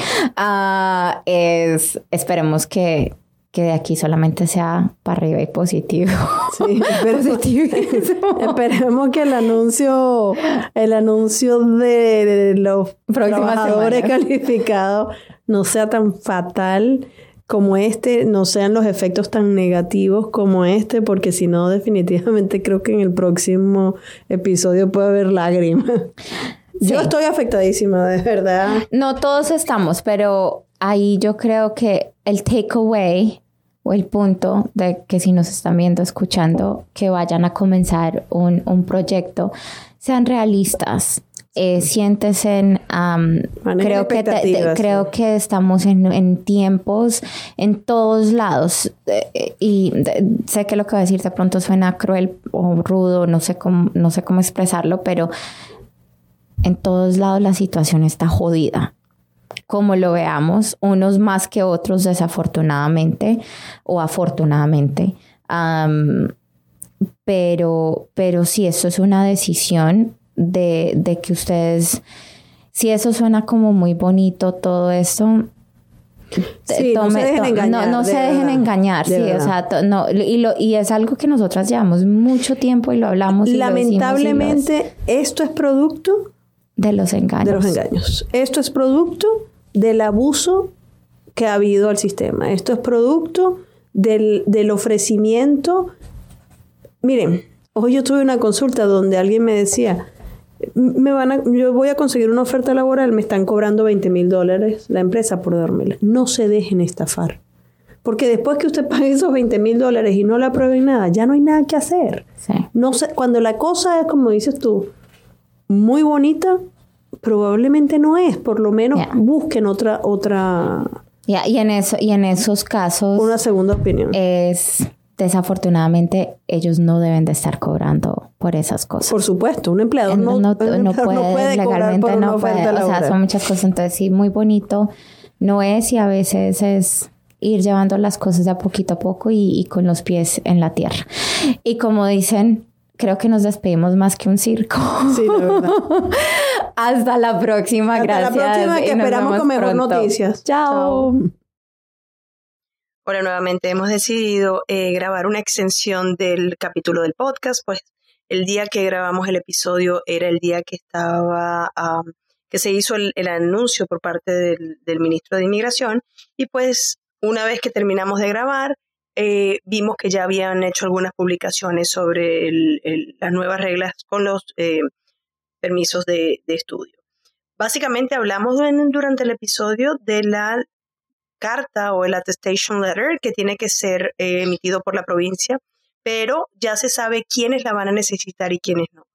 Esperemos que de aquí solamente sea para arriba y positivo. Sí, esperemos que el anuncio de los trabajadores calificados no sea tan fatal como no sean los efectos tan negativos como porque si no, definitivamente creo que en el próximo episodio puede haber lágrimas. Sí. Yo estoy afectadísima, de verdad. No todos estamos, pero ahí yo creo que el takeaway o el punto de que si nos están viendo, escuchando, que vayan a comenzar un proyecto, sean realistas. Siéntese creo que estamos en tiempos en todos lados y sé que lo que voy a decir de pronto suena cruel o rudo, no sé cómo expresarlo, pero en todos lados la situación está jodida. Como lo veamos, unos más que otros desafortunadamente o afortunadamente, pero sí, eso es una decisión de que ustedes, si eso suena como muy bonito todo esto, sí, no se dejen engañar. No se dejen engañar, sí, o sea, y es algo que nosotras llevamos mucho tiempo y lo hablamos. Y lamentablemente, esto es producto de los engaños. Esto es producto del abuso que ha habido al sistema. Esto es producto del ofrecimiento. Miren, hoy yo tuve una consulta donde alguien me decía, yo voy a conseguir una oferta laboral, me están cobrando $20,000 la empresa por dármela. No se dejen estafar. Porque después que usted pague esos $20,000 y no le aprueben nada, ya no hay nada que hacer. Sí. Cuando la cosa es, como dices tú, muy bonita, probablemente no es. Por lo menos busquen otra y en esos casos una segunda opinión. Desafortunadamente ellos no deben de estar cobrando por esas cosas. Por supuesto, un empleador no puede legalmente no puede, o sea, son muchas cosas. Entonces sí, muy bonito no es, y a veces es ir llevando las cosas de a poco y con los pies en la tierra. Y como dicen, creo que nos despedimos más que un circo. Sí, la verdad. Hasta la próxima. Gracias. Hasta la próxima, que esperamos con mejor noticias. Chao. Ahora nuevamente hemos decidido grabar una extensión del capítulo del podcast, pues el día que grabamos el episodio era el día que que se hizo el anuncio por parte del ministro de Inmigración, y pues una vez que terminamos de grabar, vimos que ya habían hecho algunas publicaciones sobre las nuevas reglas con los permisos de estudio. Básicamente hablamos durante el episodio de la carta o el attestation letter que tiene que ser emitido por la provincia, pero ya se sabe quiénes la van a necesitar y quiénes no.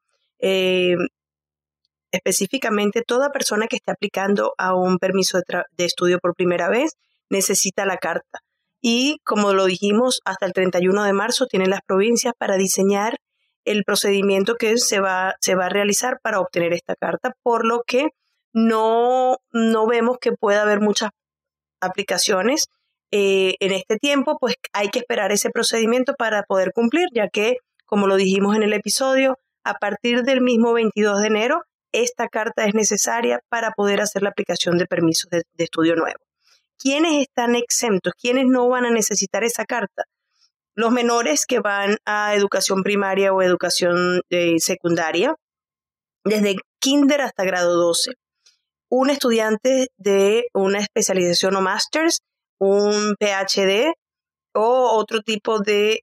Específicamente, toda persona que esté aplicando a un permiso de estudio por primera vez necesita la carta. Y como lo dijimos, hasta el 31 de marzo tienen las provincias para diseñar el procedimiento que se va a realizar para obtener esta carta, por lo que no vemos que pueda haber muchas aplicaciones en este tiempo. Pues hay que esperar ese procedimiento para poder cumplir, ya que, como lo dijimos en el episodio, a partir del mismo 22 de enero, esta carta es necesaria para poder hacer la aplicación de permisos de estudio nuevo. ¿Quiénes están exentos? ¿Quiénes no van a necesitar esa carta? Los menores que van a educación primaria o educación secundaria, desde kinder hasta grado 12. Un estudiante de una especialización o másters, un PhD o otro tipo de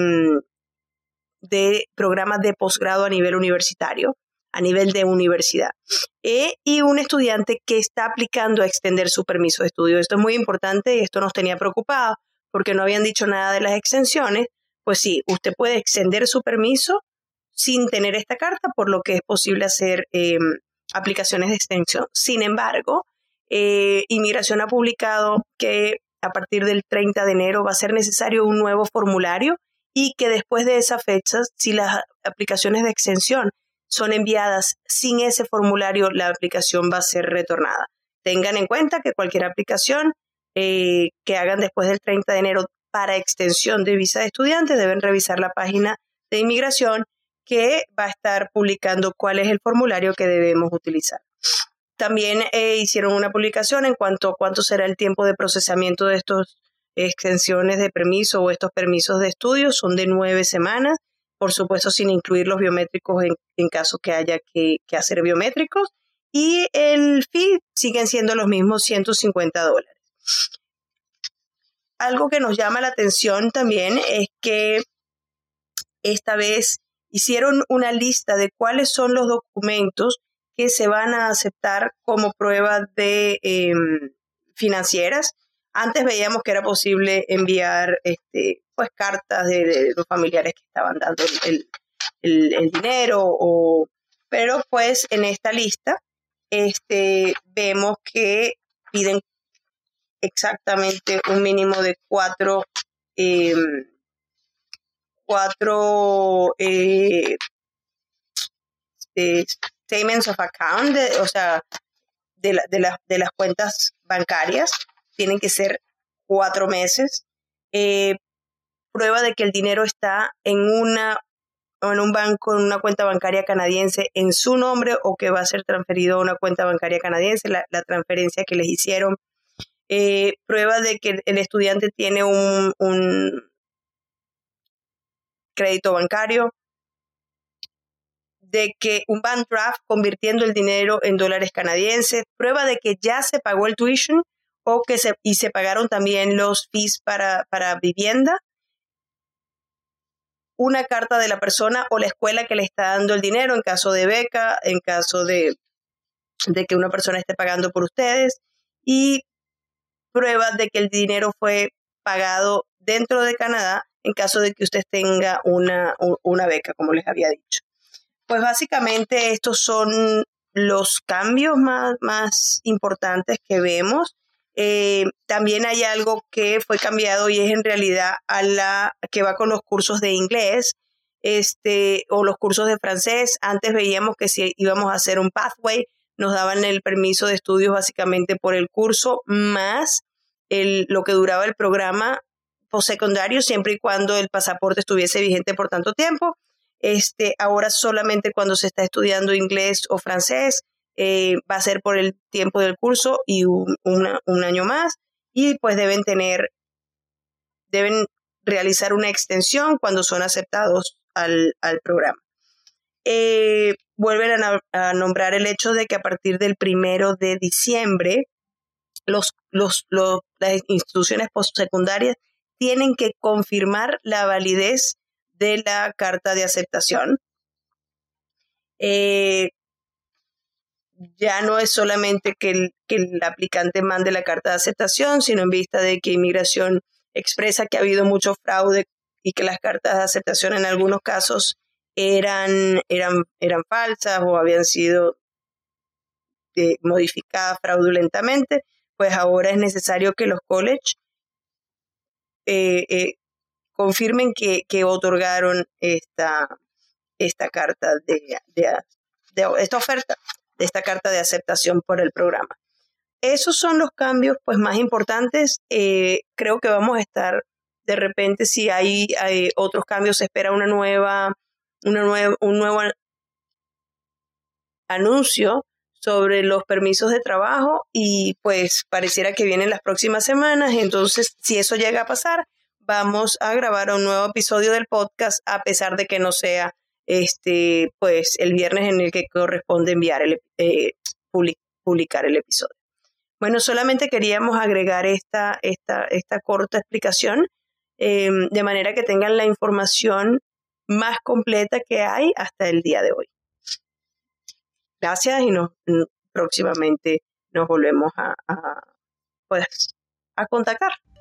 programas de posgrado a nivel universitario, a nivel de universidad. Y un estudiante que está aplicando a extender su permiso de estudio. Esto es muy importante y esto nos tenía preocupados porque no habían dicho nada de las exenciones. Pues sí, usted puede extender su permiso sin tener esta carta, por lo que es posible hacer aplicaciones de extensión. Sin embargo, Inmigración ha publicado que a partir del 30 de enero va a ser necesario un nuevo formulario y que después de esa fecha, si las aplicaciones de extensión son enviadas sin ese formulario, la aplicación va a ser retornada. Tengan en cuenta que cualquier aplicación que hagan después del 30 de enero para extensión de visa de estudiante deben revisar la página de inmigración que va a estar publicando cuál es el formulario que debemos utilizar. También hicieron una publicación en cuanto a cuánto será el tiempo de procesamiento de estas extensiones de permiso o estos permisos de estudio. Son de 9 semanas, por supuesto sin incluir los biométricos en caso que haya que hacer biométricos. Y el fee siguen siendo los mismos $150. Algo que nos llama la atención también es que esta vez hicieron una lista de cuáles son los documentos que se van a aceptar como pruebas de financieras. Antes veíamos que era posible enviar pues cartas de los familiares que estaban dando el dinero, pero pues en esta lista vemos que piden exactamente un mínimo de cuatro statements of account, o sea, de las cuentas bancarias. Tienen que ser 4 meses. Prueba de que el dinero está en un banco, en una cuenta bancaria canadiense en su nombre o que va a ser transferido a una cuenta bancaria canadiense, la transferencia que les hicieron. Prueba de que el estudiante tiene un crédito bancario, de que un bank draft convirtiendo el dinero en dólares canadienses, prueba de que ya se pagó el tuition o que se pagaron también los fees para vivienda, una carta de la persona o la escuela que le está dando el dinero en caso de beca, en caso de que una persona esté pagando por ustedes, y pruebas de que el dinero fue pagado dentro de Canadá en caso de que usted tenga una beca, como les había dicho. Pues básicamente estos son los cambios más importantes que vemos. También hay algo que fue cambiado y es en realidad que va con los cursos de inglés o los cursos de francés. Antes veíamos que si íbamos a hacer un pathway, nos daban el permiso de estudios básicamente por el curso más lo que duraba el programa postsecundario, siempre y cuando el pasaporte estuviese vigente por tanto tiempo. Ahora solamente cuando se está estudiando inglés o francés va a ser por el tiempo del curso y un año más, y pues deben realizar una extensión cuando son aceptados al programa. Vuelven a nombrar el hecho de que a partir del 1 de diciembre las instituciones postsecundarias tienen que confirmar la validez de la carta de aceptación. Ya no es solamente que el aplicante mande la carta de aceptación, sino en vista de que Inmigración expresa que ha habido mucho fraude y que las cartas de aceptación en algunos casos eran falsas o habían sido modificadas fraudulentamente, pues ahora es necesario que los colleges confirmen que otorgaron esta carta esta oferta, de esta carta de aceptación por el programa. Esos son los cambios pues más importantes. Creo que vamos a estar, de repente, si hay otros cambios, se espera un nuevo anuncio sobre los permisos de trabajo y pues pareciera que vienen las próximas semanas. Entonces, si eso llega a pasar, vamos a grabar un nuevo episodio del podcast, a pesar de que no sea pues el viernes en el que corresponde publicar el episodio. Bueno, solamente queríamos agregar esta corta explicación de manera que tengan la información más completa que hay hasta el día de hoy. Gracias y próximamente nos volvemos a contactar.